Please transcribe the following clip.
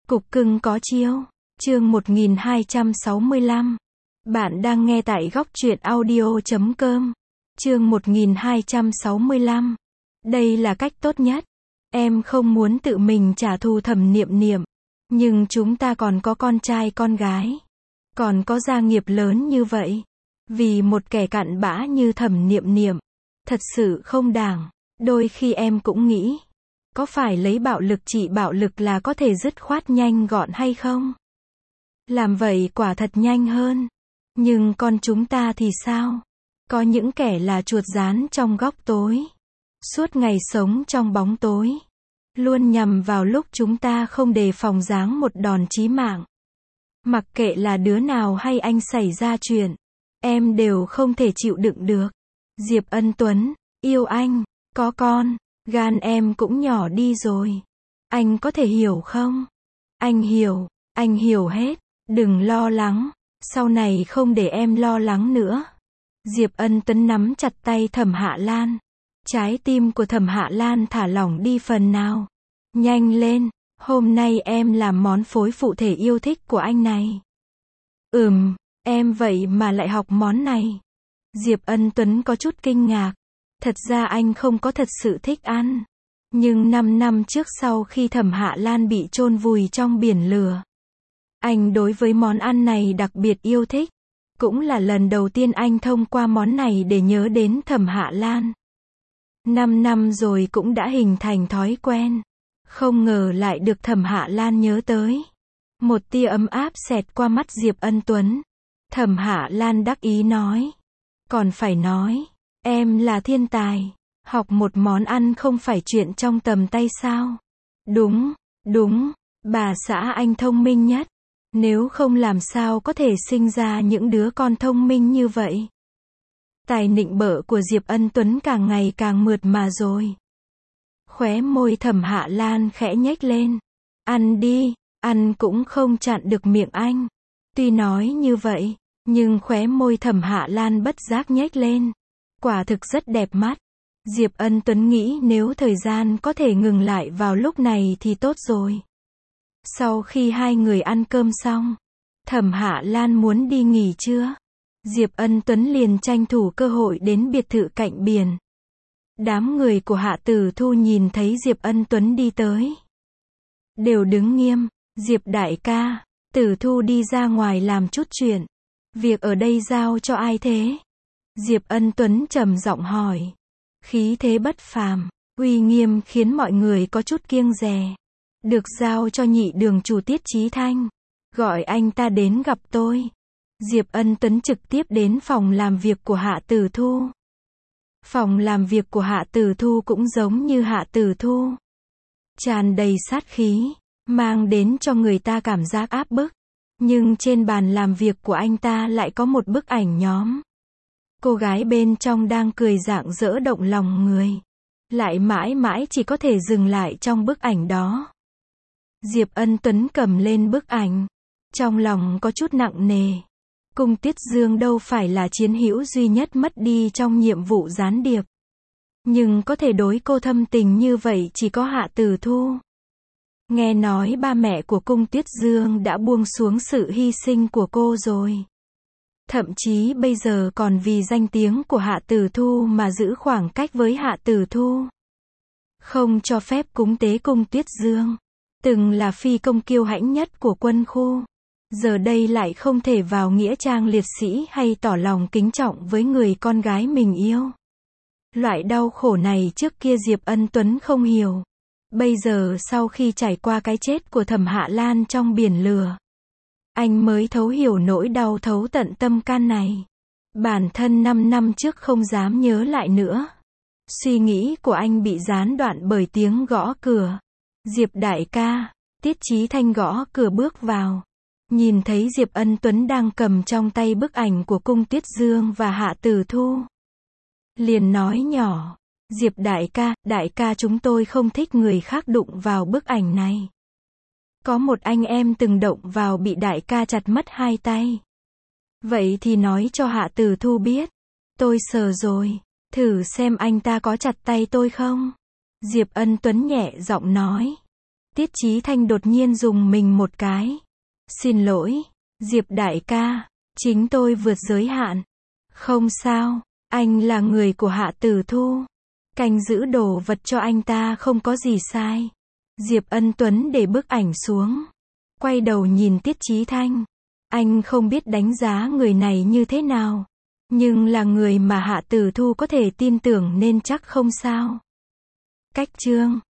Cục cưng có chiêu. Chương 1265. Bạn đang nghe tại góc truyện audio.com. Chương 1265. Đây là cách tốt nhất. Em không muốn tự mình trả thù Thẩm Niệm Niệm, nhưng chúng ta còn có con trai con gái, còn có gia nghiệp lớn như vậy. Vì một kẻ cặn bã như Thẩm Niệm Niệm, thật sự không đáng. Đôi khi em cũng nghĩ, có phải lấy bạo lực trị bạo lực là có thể dứt khoát nhanh gọn hay không? Làm vậy quả thật nhanh hơn. Nhưng con chúng ta thì sao? Có những kẻ là chuột rán trong góc tối, suốt ngày sống trong bóng tối, luôn nhằm vào lúc chúng ta không đề phòng giáng một đòn chí mạng. Mặc kệ là đứa nào hay anh xảy ra chuyện, em đều không thể chịu đựng được. Diệp Ân Tuấn, yêu anh, có con, gan em cũng nhỏ đi rồi. Anh có thể hiểu không? Anh hiểu hết, đừng lo lắng, sau này không để em lo lắng nữa. Diệp Ân Tuấn nắm chặt tay Thẩm Hạ Lan. Trái tim của Thẩm Hạ Lan thả lỏng đi phần nào. Nhanh lên, hôm nay em làm món phối phụ thể yêu thích của anh này. Em vậy mà lại học món này. Diệp Ân Tuấn có chút kinh ngạc. Thật ra anh không có thật sự thích ăn. Nhưng 5 năm trước sau khi Thẩm Hạ Lan bị chôn vùi trong biển lửa, anh đối với món ăn này đặc biệt yêu thích. Cũng là lần đầu tiên anh thông qua món này để nhớ đến Thẩm Hạ Lan. 5 năm rồi cũng đã hình thành thói quen. Không ngờ lại được Thẩm Hạ Lan nhớ tới. Một tia ấm áp xẹt qua mắt Diệp Ân Tuấn. Thẩm Hạ Lan đắc ý nói. Còn phải nói, em là thiên tài. Học một món ăn không phải chuyện trong tầm tay sao? Đúng, bà xã anh thông minh nhất. Nếu không làm sao có thể sinh ra những đứa con thông minh như vậy. Tài nịnh bợ của Diệp Ân Tuấn càng ngày càng mượt mà rồi. Khóe môi Thẩm Hạ Lan khẽ nhếch lên. Ăn đi, ăn cũng không chặn được miệng anh. Tuy nói như vậy, nhưng khóe môi Thẩm Hạ Lan bất giác nhếch lên. Quả thực rất đẹp mắt. Diệp Ân Tuấn nghĩ nếu thời gian có thể ngừng lại vào lúc này thì tốt rồi. Sau khi hai người ăn cơm xong, Thẩm Hạ Lan muốn đi nghỉ trưa. Diệp Ân Tuấn liền tranh thủ cơ hội đến biệt thự cạnh biển. Đám người của Hạ Tử Thu nhìn thấy Diệp Ân Tuấn đi tới, đều đứng nghiêm. Diệp đại ca, Tử Thu đi ra ngoài làm chút chuyện. Việc ở đây giao cho ai thế? Diệp Ân Tuấn trầm giọng hỏi. Khí thế bất phàm, uy nghiêm khiến mọi người có chút kiêng dè. Được giao cho nhị đường chủ Tiết Chí Thanh. Gọi anh ta đến gặp tôi. Diệp Ân Tuấn trực tiếp đến phòng làm việc của Hạ Tử Thu. Phòng làm việc của Hạ Tử Thu cũng giống như Hạ Tử Thu, tràn đầy sát khí, mang đến cho người ta cảm giác áp bức. Nhưng trên bàn làm việc của anh ta lại có một bức ảnh nhóm. Cô gái bên trong đang cười rạng rỡ động lòng người. Lại mãi mãi chỉ có thể dừng lại trong bức ảnh đó. Diệp Ân Tuấn cầm lên bức ảnh. Trong lòng có chút nặng nề. Cung Tiết Dương đâu phải là chiến hữu duy nhất mất đi trong nhiệm vụ gián điệp. Nhưng có thể đối cô thâm tình như vậy chỉ có Hạ Tử Thu. Nghe nói ba mẹ của Cung Tiết Dương đã buông xuống sự hy sinh của cô rồi. Thậm chí bây giờ còn vì danh tiếng của Hạ Tử Thu mà giữ khoảng cách với Hạ Tử Thu. Không cho phép cúng tế Cung Tiết Dương. Từng là phi công kiêu hãnh nhất của quân khu. Giờ đây lại không thể vào nghĩa trang liệt sĩ hay tỏ lòng kính trọng với người con gái mình yêu. Loại đau khổ này trước kia Diệp Ân Tuấn không hiểu. Bây giờ sau khi trải qua cái chết của Thẩm Hạ Lan trong biển lửa, anh mới thấu hiểu nỗi đau thấu tận tâm can này. Bản thân 5 năm trước không dám nhớ lại nữa. Suy nghĩ của anh bị gián đoạn bởi tiếng gõ cửa. Diệp đại ca, Tiết Chí Thanh gõ cửa bước vào. Nhìn thấy Diệp Ân Tuấn đang cầm trong tay bức ảnh của Cung Tiết Dương và Hạ Tử Thu, liền nói nhỏ. Diệp đại ca chúng tôi không thích người khác đụng vào bức ảnh này. Có một anh em từng động vào bị đại ca chặt mất 2 tay. Vậy thì nói cho Hạ Tử Thu biết. Tôi sờ rồi, thử xem anh ta có chặt tay tôi không? Diệp Ân Tuấn nhẹ giọng nói. Tiết Chí Thanh đột nhiên rùng mình một cái. Xin lỗi, Diệp đại ca, chính tôi vượt giới hạn. Không sao, anh là người của Hạ Tử Thu. Canh giữ đồ vật cho anh ta không có gì sai. Diệp Ân Tuấn để bức ảnh xuống. Quay đầu nhìn Tiết Chí Thanh. Anh không biết đánh giá người này như thế nào. Nhưng là người mà Hạ Tử Thu có thể tin tưởng nên chắc không sao. Cách chương